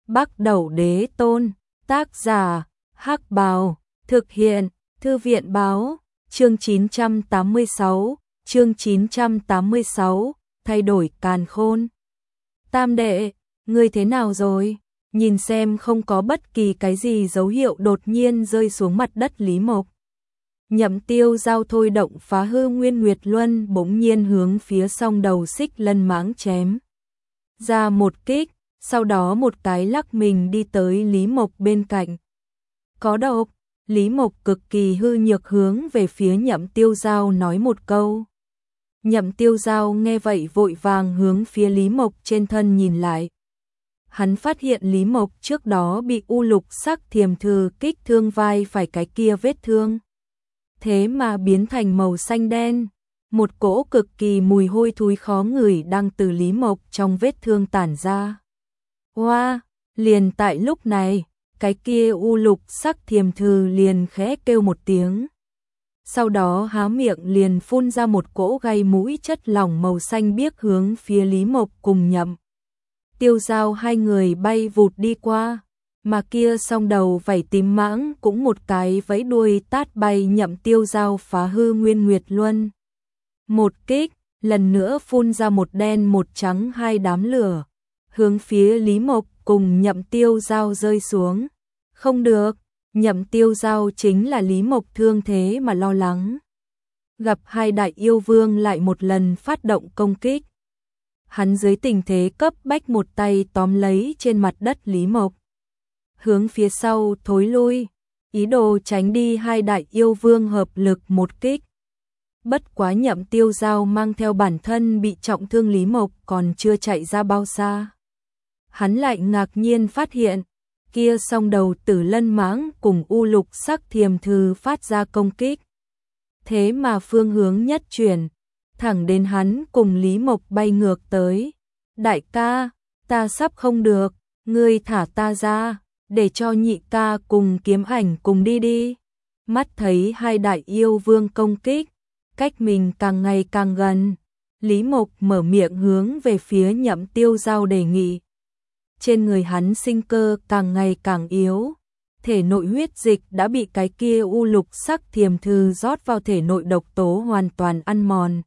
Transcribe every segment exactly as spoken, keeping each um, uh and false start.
Bắc Đẩu Đế Tôn, tác giả, Hắc Bào, thực hiện, Thư viện báo, chương chín trăm tám mươi sáu, chương chín trăm tám mươi sáu, thay đổi càn khôn. Tam đệ, ngươi thế nào rồi? Nhìn xem không có bất kỳ cái gì dấu hiệu đột nhiên rơi xuống mặt đất Lý Mộc. Nhậm Tiêu Giao thôi động phá hư Nguyên Nguyệt Luân bỗng nhiên hướng phía song đầu Xích Lân Mãng chém ra một kích, sau đó một cái lắc mình đi tới Lý Mộc bên cạnh. Có độc, Lý Mộc cực kỳ hư nhược hướng về phía Nhậm Tiêu Giao nói một câu. Nhậm Tiêu Giao nghe vậy vội vàng hướng phía Lý Mộc trên thân nhìn lại. Hắn phát hiện Lý Mộc trước đó bị u lục sắc thiềm thư kích thương vai phải cái kia vết thương. Thế mà biến thành màu xanh đen, một cỗ cực kỳ mùi hôi thối khó ngửi đang từ Lý Mộc trong vết thương tản ra. Hoa, wow, liền tại lúc này, cái kia u lục sắc thiềm thư liền khẽ kêu một tiếng. Sau đó há miệng liền phun ra một cỗ gây mũi chất lỏng màu xanh biếc hướng phía Lý Mộc cùng Nhậm Tiêu Giao hai người bay vụt đi qua, mà kia song đầu vảy tím mãng cũng một cái vẫy đuôi tát bay Nhậm Tiêu Giao phá hư Nguyên Nguyệt Luân. Một kích, lần nữa phun ra một đen một trắng hai đám lửa, hướng phía Lý Mộc cùng Nhậm Tiêu Giao rơi xuống. Không được, Nhậm Tiêu Giao chính là Lý Mộc thương thế mà lo lắng. Gặp hai đại yêu vương lại một lần phát động công kích. Hắn dưới tình thế cấp bách một tay tóm lấy trên mặt đất Lý Mộc, hướng phía sau thối lui, ý đồ tránh đi hai đại yêu vương hợp lực một kích. Bất quá Nhậm Tiêu Giao mang theo bản thân bị trọng thương Lý Mộc còn chưa chạy ra bao xa. Hắn lại ngạc nhiên phát hiện, kia song đầu Tử Lân Mãng cùng u lục sắc thiềm thư phát ra công kích. Thế mà phương hướng nhất chuyển, thẳng đến hắn cùng Lý Mộc bay ngược tới. Đại ca, ta sắp không được, ngươi thả ta ra, để cho nhị ca cùng Kiếm Ảnh cùng đi đi. Mắt thấy hai đại yêu vương công kích, cách mình càng ngày càng gần, Lý Mộc mở miệng hướng về phía Nhậm Tiêu Giao đề nghị. Trên người hắn sinh cơ càng ngày càng yếu, thể nội huyết dịch đã bị cái kia u lục sắc thiềm thư rót vào thể nội độc tố hoàn toàn ăn mòn.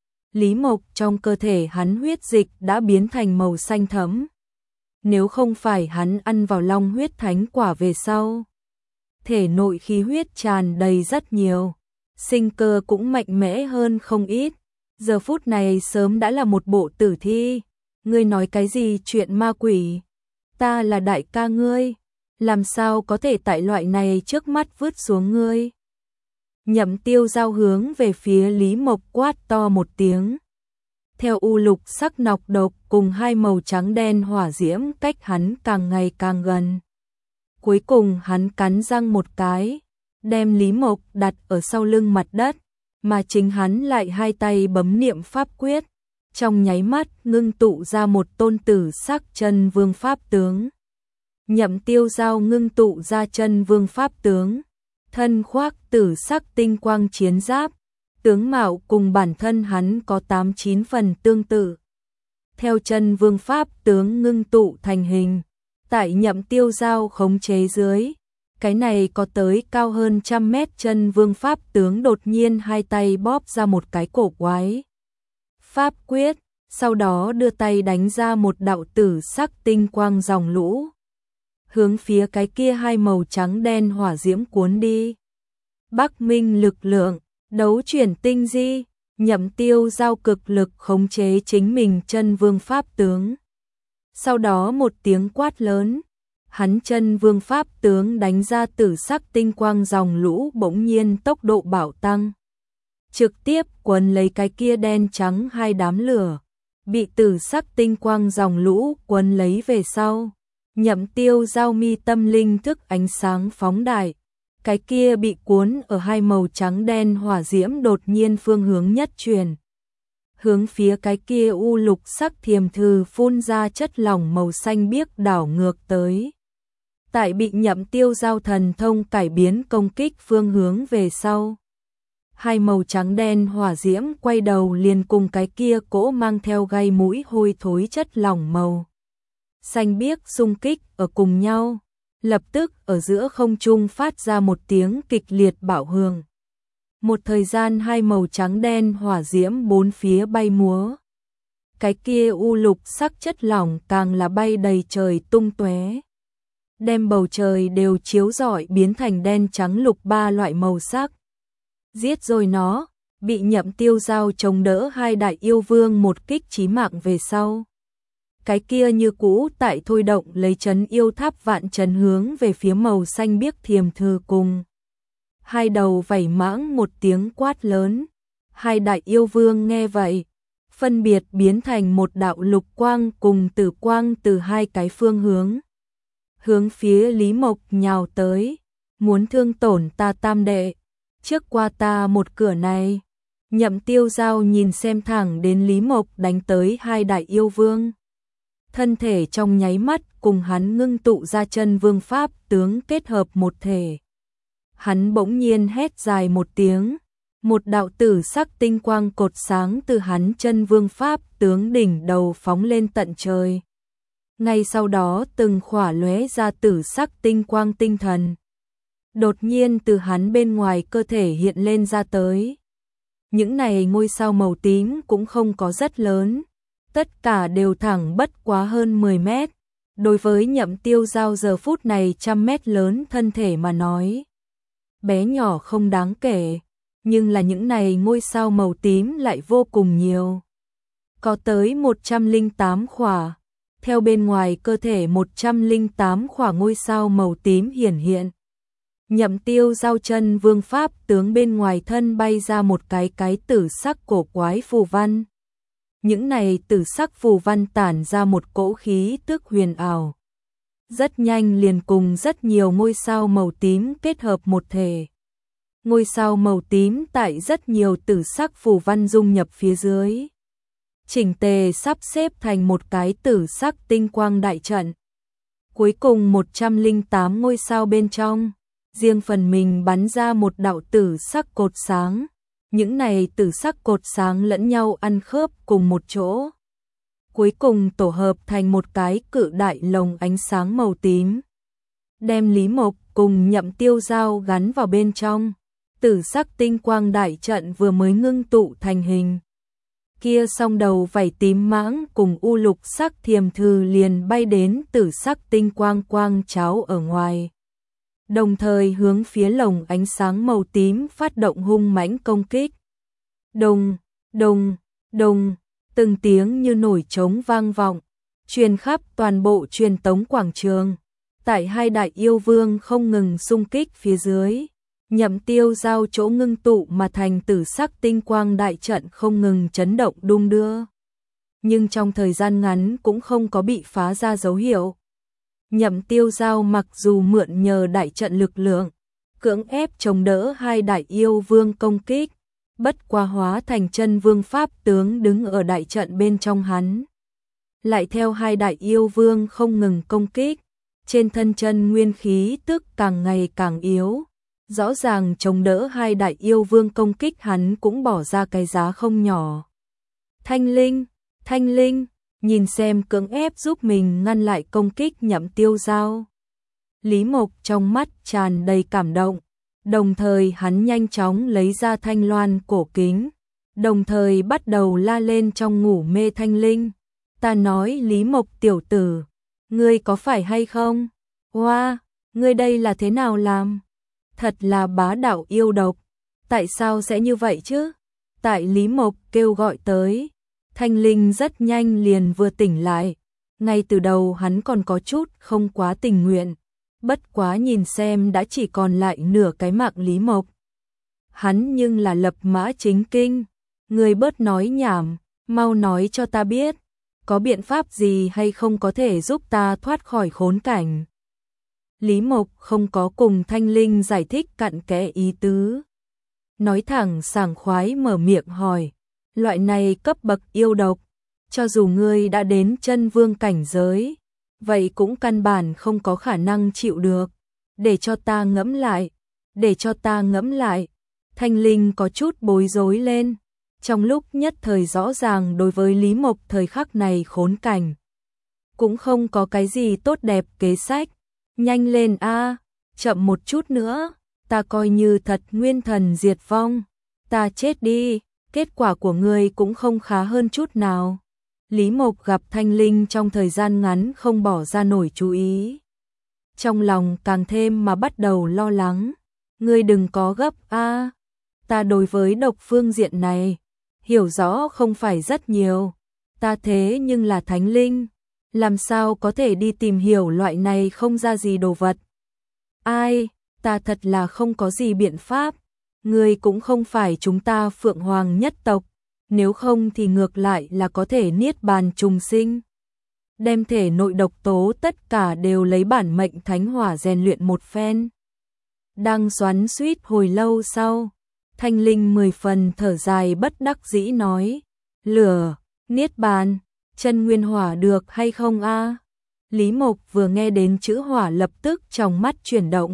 Lý Mộc trong cơ thể hắn huyết dịch đã biến thành màu xanh thẫm. Nếu không phải hắn ăn vào long huyết thánh quả về sau, thể nội khí huyết tràn đầy rất nhiều, sinh cơ cũng mạnh mẽ hơn không ít. Giờ phút này sớm đã là một bộ tử thi. Ngươi nói cái gì chuyện ma quỷ? Ta là đại ca ngươi, làm sao có thể tại loại này trước mắt vứt xuống ngươi? Nhậm Tiêu Giao hướng về phía Lý Mộc quát to một tiếng. Theo u lục sắc nọc độc cùng hai màu trắng đen hỏa diễm cách hắn càng ngày càng gần. Cuối cùng hắn cắn răng một cái, đem Lý Mộc đặt ở sau lưng mặt đất, mà chính hắn lại hai tay bấm niệm pháp quyết, trong nháy mắt ngưng tụ ra một tôn tử sắc chân vương pháp tướng. Nhậm Tiêu Giao ngưng tụ ra chân vương pháp tướng, thân khoác tử sắc tinh quang chiến giáp, tướng mạo cùng bản thân hắn có tám chín phần tương tự. Theo chân vương pháp tướng ngưng tụ thành hình, tại Nhậm Tiêu Giao khống chế dưới, cái này có tới cao hơn trăm mét chân vương pháp tướng đột nhiên hai tay bóp ra một cái cổ quái pháp quyết, sau đó đưa tay đánh ra một đạo tử sắc tinh quang dòng lũ, hướng phía cái kia hai màu trắng đen hỏa diễm cuốn đi. Bắc Minh lực lượng, đấu chuyển tinh di, Nhậm Tiêu Giao cực lực khống chế chính mình chân vương pháp tướng. Sau đó một tiếng quát lớn, hắn chân vương pháp tướng đánh ra tử sắc tinh quang dòng lũ bỗng nhiên tốc độ bạo tăng, trực tiếp quấn lấy cái kia đen trắng hai đám lửa, bị tử sắc tinh quang dòng lũ quấn lấy về sau. Nhậm Tiêu Giao mi tâm linh thức ánh sáng phóng đại, cái kia bị cuốn ở hai màu trắng đen hỏa diễm đột nhiên phương hướng nhất chuyển, hướng phía cái kia u lục sắc thiềm thư phun ra chất lỏng màu xanh biếc đảo ngược tới. Tại bị Nhậm Tiêu Giao thần thông cải biến công kích phương hướng về sau, hai màu trắng đen hỏa diễm quay đầu liền cùng cái kia cỗ mang theo gai mũi hôi thối chất lỏng màu xanh biếc xung kích ở cùng nhau, lập tức ở giữa không trung phát ra một tiếng kịch liệt bạo hưởng. Một thời gian hai màu trắng đen hỏa diễm bốn phía bay múa. Cái kia u lục sắc chất lỏng càng là bay đầy trời tung tóe, đem bầu trời đều chiếu rọi biến thành đen trắng lục ba loại màu sắc. Giết rồi nó, bị Nhậm Tiêu Giao chống đỡ hai đại yêu vương một kích chí mạng về sau. Cái kia như cũ tại thôi động lấy trấn yêu tháp vạn trấn hướng về phía màu xanh biếc thiềm thư cùng. Hai đầu vảy mãng một tiếng quát lớn, hai đại yêu vương nghe vậy, phân biệt biến thành một đạo lục quang cùng tử quang từ hai cái phương hướng. Hướng phía Lý Mộc nhào tới, muốn thương tổn ta tam đệ, trước qua ta một cửa này. Nhậm Tiêu Giao nhìn xem thẳng đến Lý Mộc đánh tới hai đại yêu vương. Thân thể trong nháy mắt cùng hắn ngưng tụ ra chân vương pháp tướng kết hợp một thể. Hắn bỗng nhiên hét dài một tiếng, một đạo tử sắc tinh quang cột sáng từ hắn chân vương pháp tướng đỉnh đầu phóng lên tận trời. Ngay sau đó từng khỏa lóe ra tử sắc tinh quang tinh thần, đột nhiên từ hắn bên ngoài cơ thể hiện lên ra tới. Những này ngôi sao màu tím cũng không có rất lớn, tất cả đều thẳng bất quá hơn mười mét. Đối với Nhậm Tiêu Giao giờ phút này trăm mét lớn thân thể mà nói, bé nhỏ không đáng kể, nhưng là những này ngôi sao màu tím lại vô cùng nhiều. Có tới một trăm lẻ tám khỏa, theo bên ngoài cơ thể một trăm lẻ tám khỏa ngôi sao màu tím hiển hiện. Nhậm Tiêu Giao chân vương pháp tướng bên ngoài thân bay ra một cái cái tử sắc cổ quái phù văn. Những này tử sắc phù văn tản ra một cỗ khí tức huyền ảo. Rất nhanh liền cùng rất nhiều ngôi sao màu tím kết hợp một thể. Ngôi sao màu tím tại rất nhiều tử sắc phù văn dung nhập phía dưới, chỉnh tề sắp xếp thành một cái tử sắc tinh quang đại trận. Cuối cùng một trăm lẻ tám ngôi sao bên trong, riêng phần mình bắn ra một đạo tử sắc cột sáng. Những này tử sắc cột sáng lẫn nhau ăn khớp cùng một chỗ, cuối cùng tổ hợp thành một cái cự đại lồng ánh sáng màu tím, đem Lý Mộc cùng Nhậm Tiêu Giao gắn vào bên trong. Tử sắc tinh quang đại trận vừa mới ngưng tụ thành hình, kia song đầu vảy tím mãng cùng u lục sắc thiềm thư liền bay đến tử sắc tinh quang quang cháo ở ngoài, đồng thời hướng phía lồng ánh sáng màu tím phát động hung mãnh công kích. Đùng, đùng, đùng, từng tiếng như nổi trống vang vọng, truyền khắp toàn bộ truyền tống quảng trường. Tại hai đại yêu vương không ngừng xung kích phía dưới, Nhậm Tiêu Giao chỗ ngưng tụ mà thành tử sắc tinh quang đại trận không ngừng chấn động đung đưa. Nhưng trong thời gian ngắn cũng không có bị phá ra dấu hiệu. Nhậm Tiêu Giao mặc dù mượn nhờ đại trận lực lượng, cưỡng ép chống đỡ hai đại yêu vương công kích, bất quá hóa thành chân vương pháp tướng đứng ở đại trận bên trong hắn. Lại theo hai đại yêu vương không ngừng công kích, trên thân chân nguyên khí tức càng ngày càng yếu. Rõ ràng chống đỡ hai đại yêu vương công kích hắn cũng bỏ ra cái giá không nhỏ. Thanh Linh, Thanh Linh, nhìn xem cưỡng ép giúp mình ngăn lại công kích Nhậm Tiêu Giao. Lý Mộc trong mắt tràn đầy cảm động, đồng thời hắn nhanh chóng lấy ra thanh loan cổ kính, đồng thời bắt đầu la lên trong ngủ mê Thanh Linh. Ta nói Lý Mộc tiểu tử, ngươi có phải hay không? Hoa, wow, ngươi đây là thế nào làm? Thật là bá đạo yêu độc, tại sao sẽ như vậy chứ? Tại Lý Mộc kêu gọi tới, Thanh Linh rất nhanh liền vừa tỉnh lại, ngay từ đầu hắn còn có chút không quá tình nguyện, bất quá nhìn xem đã chỉ còn lại nửa cái mạng Lý Mộc. Hắn nhưng là lập mã chính kinh, người bớt nói nhảm, mau nói cho ta biết, có biện pháp gì hay không có thể giúp ta thoát khỏi khốn cảnh. Lý Mộc không có cùng Thanh Linh giải thích cặn kẽ ý tứ, nói thẳng sảng khoái mở miệng hỏi, loại này cấp bậc yêu độc, cho dù ngươi đã đến chân vương cảnh giới, vậy cũng căn bản không có khả năng chịu được, để cho ta ngẫm lại, để cho ta ngẫm lại. Thanh Linh có chút bối rối lên, trong lúc nhất thời rõ ràng đối với Lý Mộc thời khắc này khốn cảnh, cũng không có cái gì tốt đẹp kế sách. Nhanh lên a, chậm một chút nữa, ta coi như thật nguyên thần diệt vong, ta chết đi, kết quả của ngươi cũng không khá hơn chút nào. Lý Mộc gặp Thanh Linh trong thời gian ngắn không bỏ ra nổi chú ý. Trong lòng càng thêm mà bắt đầu lo lắng. Ngươi đừng có gấp a, ta đối với độc phương diện này, hiểu rõ không phải rất nhiều. Ta thế nhưng là thánh linh, làm sao có thể đi tìm hiểu loại này không ra gì đồ vật. Ai, ta thật là không có gì biện pháp. Ngươi cũng không phải chúng ta Phượng Hoàng nhất tộc, nếu không thì ngược lại là có thể niết bàn trùng sinh. Đem thể nội độc tố tất cả đều lấy bản mệnh thánh hỏa rèn luyện một phen. Đang xoắn xuýt hồi lâu sau, Thanh Linh mười phần thở dài bất đắc dĩ nói, lửa, niết bàn, chân nguyên hỏa được hay không a? Lý Mộc vừa nghe đến chữ hỏa lập tức trong mắt chuyển động.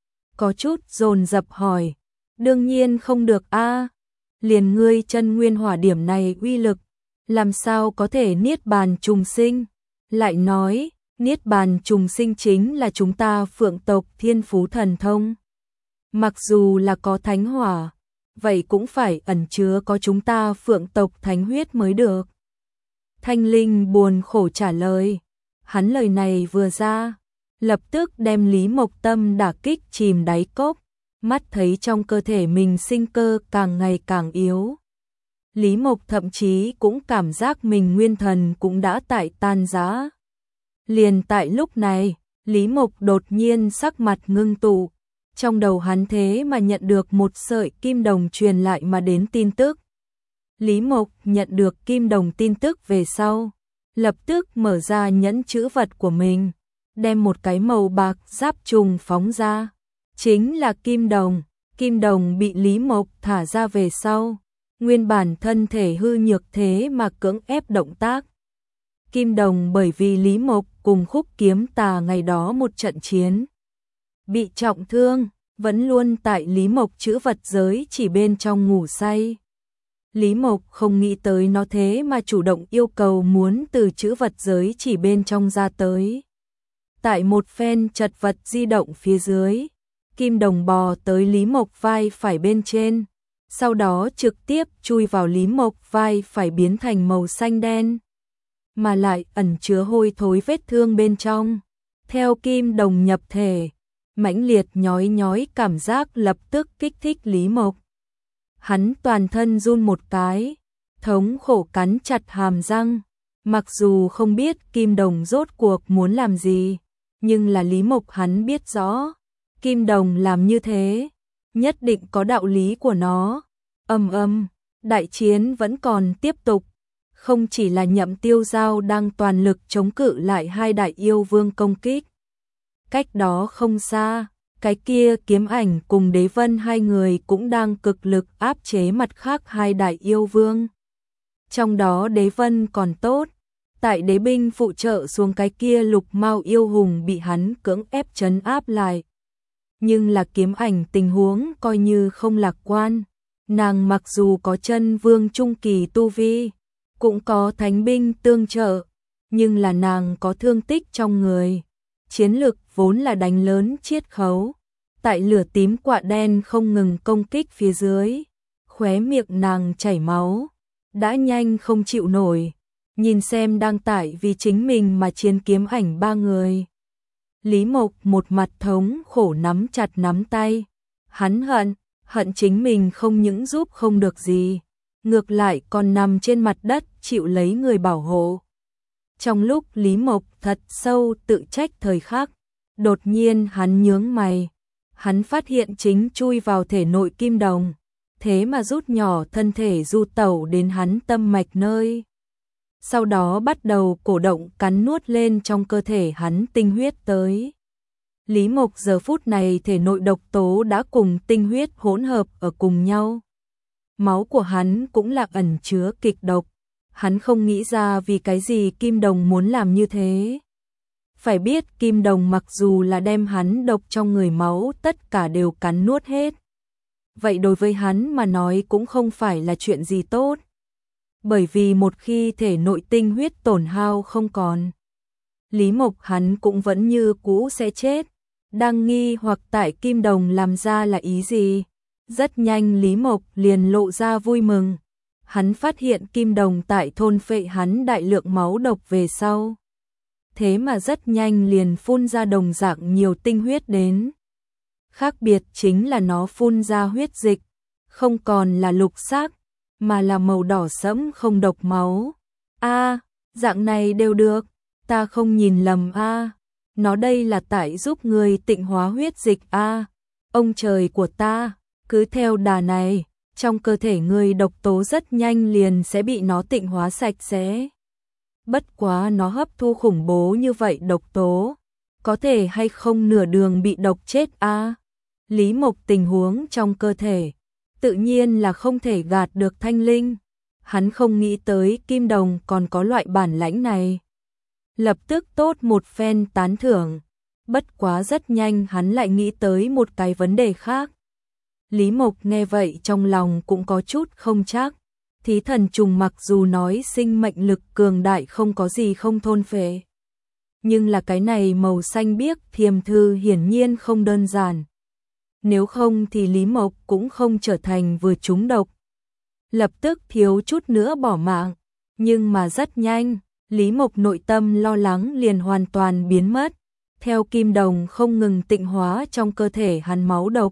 Có chút dồn dập hỏi, đương nhiên không được a, liền ngươi chân nguyên hỏa điểm này uy lực, làm sao có thể niết bàn trùng sinh? Lại nói, niết bàn trùng sinh chính là chúng ta Phượng tộc thiên phú thần thông. Mặc dù là có thánh hỏa, vậy cũng phải ẩn chứa có chúng ta Phượng tộc thánh huyết mới được. Thanh Linh buồn khổ trả lời. Hắn lời này vừa ra, lập tức đem Lý Mộc tâm đả kích chìm đáy cốc, mắt thấy trong cơ thể mình sinh cơ càng ngày càng yếu. Lý Mộc thậm chí cũng cảm giác mình nguyên thần cũng đã tại tan rã. Liền tại lúc này, Lý Mộc đột nhiên sắc mặt ngưng tụ, trong đầu hắn thế mà nhận được một sợi kim đồng truyền lại mà đến tin tức. Lý Mộc nhận được kim đồng tin tức về sau, lập tức mở ra nhẫn chữ vật của mình, đem một cái màu bạc giáp trùng phóng ra. Chính là kim đồng, kim đồng bị Lý Mộc thả ra về sau, nguyên bản thân thể hư nhược thế mà cưỡng ép động tác. Kim đồng bởi vì Lý Mộc cùng Khúc Kiếm Tà ngày đó một trận chiến, bị trọng thương, vẫn luôn tại Lý Mộc chữ vật giới chỉ bên trong ngủ say. Lý Mộc không nghĩ tới nó thế mà chủ động yêu cầu muốn từ chữ vật giới chỉ bên trong ra tới. Tại một phen chật vật di động phía dưới, kim đồng bò tới Lý Mộc vai phải bên trên, sau đó trực tiếp chui vào Lý Mộc vai phải biến thành màu xanh đen, mà lại ẩn chứa hôi thối vết thương bên trong. Theo kim đồng nhập thể, mãnh liệt nhói nhói cảm giác lập tức kích thích Lý Mộc. Hắn toàn thân run một cái, thống khổ cắn chặt hàm răng, mặc dù không biết kim đồng rốt cuộc muốn làm gì, nhưng là Lý Mộc hắn biết rõ, kim đồng làm như thế, nhất định có đạo lý của nó. Ầm ầm, đại chiến vẫn còn tiếp tục, không chỉ là Nhậm Tiêu Giao đang toàn lực chống cự lại hai đại yêu vương công kích. Cách đó không xa, cái kia Kiếm Ảnh cùng Đế Vân hai người cũng đang cực lực áp chế mặt khác hai đại yêu vương. Trong đó Đế Vân còn tốt, tại đế binh phụ trợ xuống cái kia Lục Mao yêu hùng bị hắn cưỡng ép trấn áp lại. Nhưng là Kiếm Ảnh tình huống coi như không lạc quan, nàng mặc dù có chân vương trung kỳ tu vi, cũng có thánh binh tương trợ, nhưng là nàng có thương tích trong người. Chiến lực vốn là đánh lớn chiết khấu, tại lửa tím quạ đen không ngừng công kích phía dưới, khóe miệng nàng chảy máu, đã nhanh không chịu nổi, nhìn xem đang tại vì chính mình mà chiến Kiếm Ảnh ba người. Lý Mộc một mặt thống khổ nắm chặt nắm tay, hắn hận, hận chính mình không những giúp không được gì, ngược lại còn nằm trên mặt đất chịu lấy người bảo hộ. Trong lúc Lý Mộc thật sâu tự trách thời khắc, đột nhiên hắn nhướng mày, hắn phát hiện chính chui vào thể nội kim đồng, thế mà rút nhỏ thân thể du tẩu đến hắn tâm mạch nơi. Sau đó bắt đầu cổ động cắn nuốt lên trong cơ thể hắn tinh huyết tới. Lý Mộc giờ phút này thể nội độc tố đã cùng tinh huyết hỗn hợp ở cùng nhau. Máu của hắn cũng là ẩn chứa kịch độc. Hắn không nghĩ ra vì cái gì kim đồng muốn làm như thế. Phải biết kim đồng mặc dù là đem hắn độc trong người máu tất cả đều cắn nuốt hết. Vậy đối với hắn mà nói cũng không phải là chuyện gì tốt. Bởi vì một khi thể nội tinh huyết tổn hao không còn, Lý Mộc hắn cũng vẫn như cũ sẽ chết. Đang nghi hoặc tại Kim Đồng làm ra là ý gì. Rất nhanh Lý Mộc liền lộ ra vui mừng. Hắn phát hiện Kim Đồng tại thôn phệ hắn đại lượng máu độc về sau. Thế mà rất nhanh liền phun ra đồng dạng nhiều tinh huyết đến. Khác biệt chính là nó phun ra huyết dịch, không còn là lục sắc, mà là màu đỏ sẫm không độc máu. A, dạng này đều được, ta không nhìn lầm a. Nó đây là tại giúp người tịnh hóa huyết dịch a. Ông trời của ta, cứ theo đà này, trong cơ thể người độc tố rất nhanh liền sẽ bị nó tịnh hóa sạch sẽ. Bất quá nó hấp thu khủng bố như vậy độc tố, có thể hay không nửa đường bị độc chết a. Lý Mộc tình huống trong cơ thể, tự nhiên là không thể gạt được Thanh Linh. Hắn không nghĩ tới Kim Đồng còn có loại bản lãnh này. Lập tức tốt một phen tán thưởng. Bất quá rất nhanh hắn lại nghĩ tới một cái vấn đề khác. Lý Mộc nghe vậy trong lòng cũng có chút không chắc. Thí thần trùng mặc dù nói sinh mệnh lực cường đại không có gì không thôn phệ. Nhưng là cái này màu xanh biếc thiềm thư hiển nhiên không đơn giản. Nếu không thì Lý Mộc cũng không trở thành vừa trúng độc. Lập tức thiếu chút nữa bỏ mạng. Nhưng mà rất nhanh, Lý Mộc nội tâm lo lắng liền hoàn toàn biến mất. Theo Kim Đồng không ngừng tịnh hóa trong cơ thể hắn máu độc.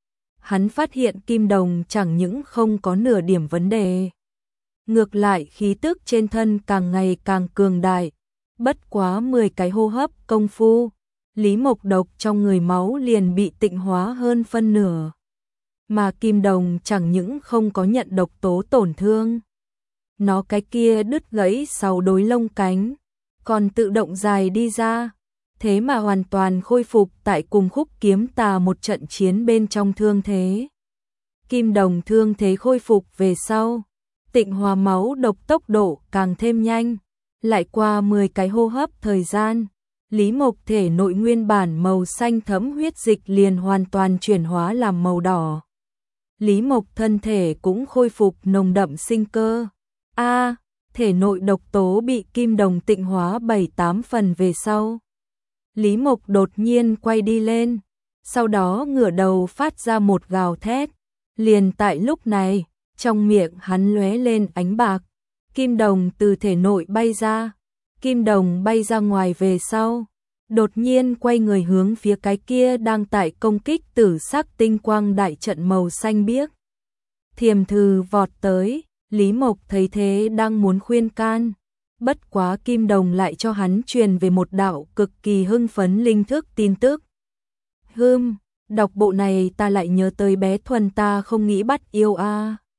Hắn phát hiện Kim Đồng chẳng những không có nửa điểm vấn đề. Ngược lại khí tức trên thân càng ngày càng cường đại. Bất quá mười cái hô hấp công phu, Lý Mộc độc trong người máu liền bị tịnh hóa hơn phân nửa. Mà Kim Đồng chẳng những không có nhận độc tố tổn thương. Nó cái kia đứt gãy sáu đôi lông cánh, còn tự động dài đi ra. Thế mà hoàn toàn khôi phục tại cùng Khúc Kiếm Tà một trận chiến bên trong thương thế. Kim Đồng thương thế khôi phục về sau, tịnh hóa máu độc tốc độ càng thêm nhanh. Lại qua mười cái hô hấp thời gian, Lý Mộc thể nội nguyên bản màu xanh thẫm huyết dịch liền hoàn toàn chuyển hóa làm màu đỏ. Lý Mộc thân thể cũng khôi phục nồng đậm sinh cơ. A, thể nội độc tố bị Kim Đồng tịnh hóa bảy tám phần về sau. Lý Mộc đột nhiên quay đi lên, sau đó ngửa đầu phát ra một gào thét. Liền tại lúc này, trong miệng hắn lóe lên ánh bạc, Kim Đồng từ thể nội bay ra. Kim Đồng bay ra ngoài về sau, đột nhiên quay người hướng phía cái kia đang tại công kích tử sắc tinh quang đại trận màu xanh biếc. Thiềm thư vọt tới, Lý Mộc thấy thế đang muốn khuyên can. Bất quá Kim Đồng lại cho hắn truyền về một đạo cực kỳ hưng phấn linh thức tin tức. Hừm, đọc bộ này ta lại nhớ tới bé Thuần ta không nghĩ bắt yêu a.